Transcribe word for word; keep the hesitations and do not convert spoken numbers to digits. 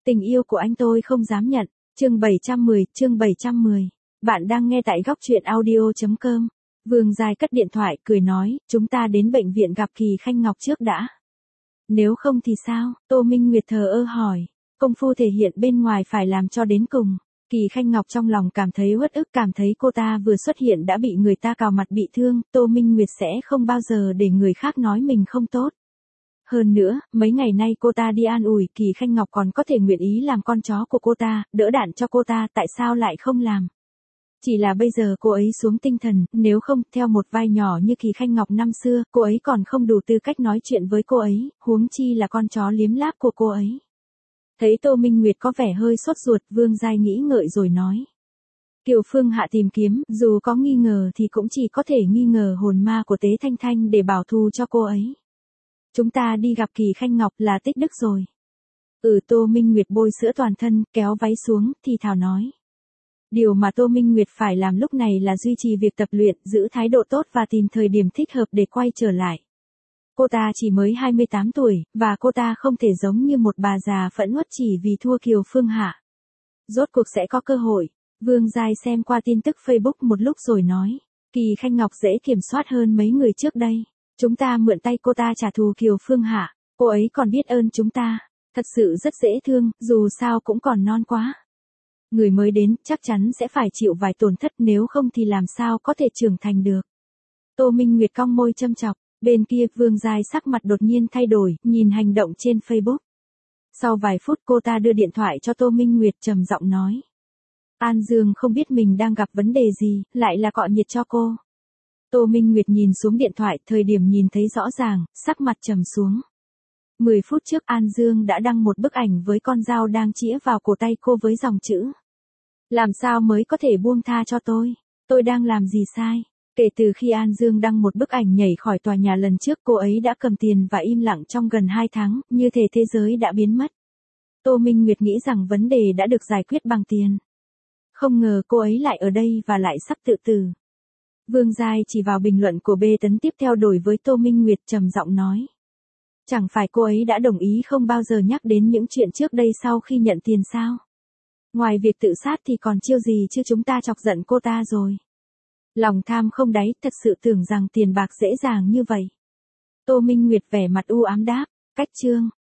Tình yêu của anh tôi không dám nhận. Chương bảy trăm mười, chương bảy trăm mười. Bạn đang nghe tại góc truyện audio chấm com. Vương Giai cất điện thoại, cười nói, chúng ta đến bệnh viện gặp Kỳ Khanh Ngọc trước đã. Nếu không thì sao? Tô Minh Nguyệt thờ ơ hỏi. Công phu thể hiện bên ngoài phải làm cho đến cùng. Kỳ Khanh Ngọc trong lòng cảm thấy uất ức, cảm thấy cô ta vừa xuất hiện đã bị người ta cào mặt bị thương, Tô Minh Nguyệt sẽ không bao giờ để người khác nói mình không tốt. Hơn nữa, mấy ngày nay cô ta đi an ủi, Kỳ Khanh Ngọc còn có thể nguyện ý làm con chó của cô ta, đỡ đạn cho cô ta, tại sao lại không làm? Chỉ là bây giờ cô ấy xuống tinh thần, nếu không, theo một vai nhỏ như Kỳ Khanh Ngọc năm xưa, cô ấy còn không đủ tư cách nói chuyện với cô ấy, huống chi là con chó liếm láp của cô ấy. Thấy Tô Minh Nguyệt có vẻ hơi sốt ruột, Vương Giai nghĩ ngợi rồi nói. Kiều Phương Hạ tìm kiếm, dù có nghi ngờ thì cũng chỉ có thể nghi ngờ hồn ma của Tế Thanh Thanh để bảo thù cho cô ấy. Chúng ta đi gặp Kỳ Khanh Ngọc là tích đức rồi. Ừ, Tô Minh Nguyệt bôi sữa toàn thân, kéo váy xuống, thì thào nói. Điều mà Tô Minh Nguyệt phải làm lúc này là duy trì việc tập luyện, giữ thái độ tốt và tìm thời điểm thích hợp để quay trở lại. Cô ta chỉ mới hai mươi tám tuổi, và cô ta không thể giống như một bà già phẫn uất chỉ vì thua Kiều Phương Hạ. Rốt cuộc sẽ có cơ hội. Vương Giai xem qua tin tức Facebook một lúc rồi nói. Kỳ Khanh Ngọc dễ kiểm soát hơn mấy người trước đây. Chúng ta mượn tay cô ta trả thù Kiều Phương Hạ. Cô ấy còn biết ơn chúng ta. Thật sự rất dễ thương, dù sao cũng còn non quá. Người mới đến chắc chắn sẽ phải chịu vài tổn thất, nếu không thì làm sao có thể trưởng thành được. Tô Minh Nguyệt cong môi châm chọc. Bên kia Vương Giai sắc mặt đột nhiên thay đổi, nhìn hành động trên Facebook. Sau vài phút cô ta đưa điện thoại cho Tô Minh Nguyệt, trầm giọng nói. An Dương không biết mình đang gặp vấn đề gì, lại là cọ nhiệt cho cô. Tô Minh Nguyệt nhìn xuống điện thoại, thời điểm nhìn thấy rõ ràng, sắc mặt trầm xuống. Mười phút trước An Dương đã đăng một bức ảnh với con dao đang chĩa vào cổ tay cô với dòng chữ. Làm sao mới có thể buông tha cho tôi? Tôi đang làm gì sai? Kể từ khi An Dương đăng một bức ảnh nhảy khỏi tòa nhà lần trước, cô ấy đã cầm tiền và im lặng trong gần hai tháng, như thể thế giới đã biến mất. Tô Minh Nguyệt nghĩ rằng vấn đề đã được giải quyết bằng tiền. Không ngờ cô ấy lại ở đây và lại sắp tự tử. Vương Giai chỉ vào bình luận của bê tấn tiếp theo đổi với Tô Minh Nguyệt, trầm giọng nói. Chẳng phải cô ấy đã đồng ý không bao giờ nhắc đến những chuyện trước đây sau khi nhận tiền sao? Ngoài việc tự sát thì còn chiêu gì chứ, chúng ta chọc giận cô ta rồi. Lòng tham không đáy, thật sự tưởng rằng tiền bạc dễ dàng như vậy. Tô Minh Nguyệt vẻ mặt u ám đáp, cách chương.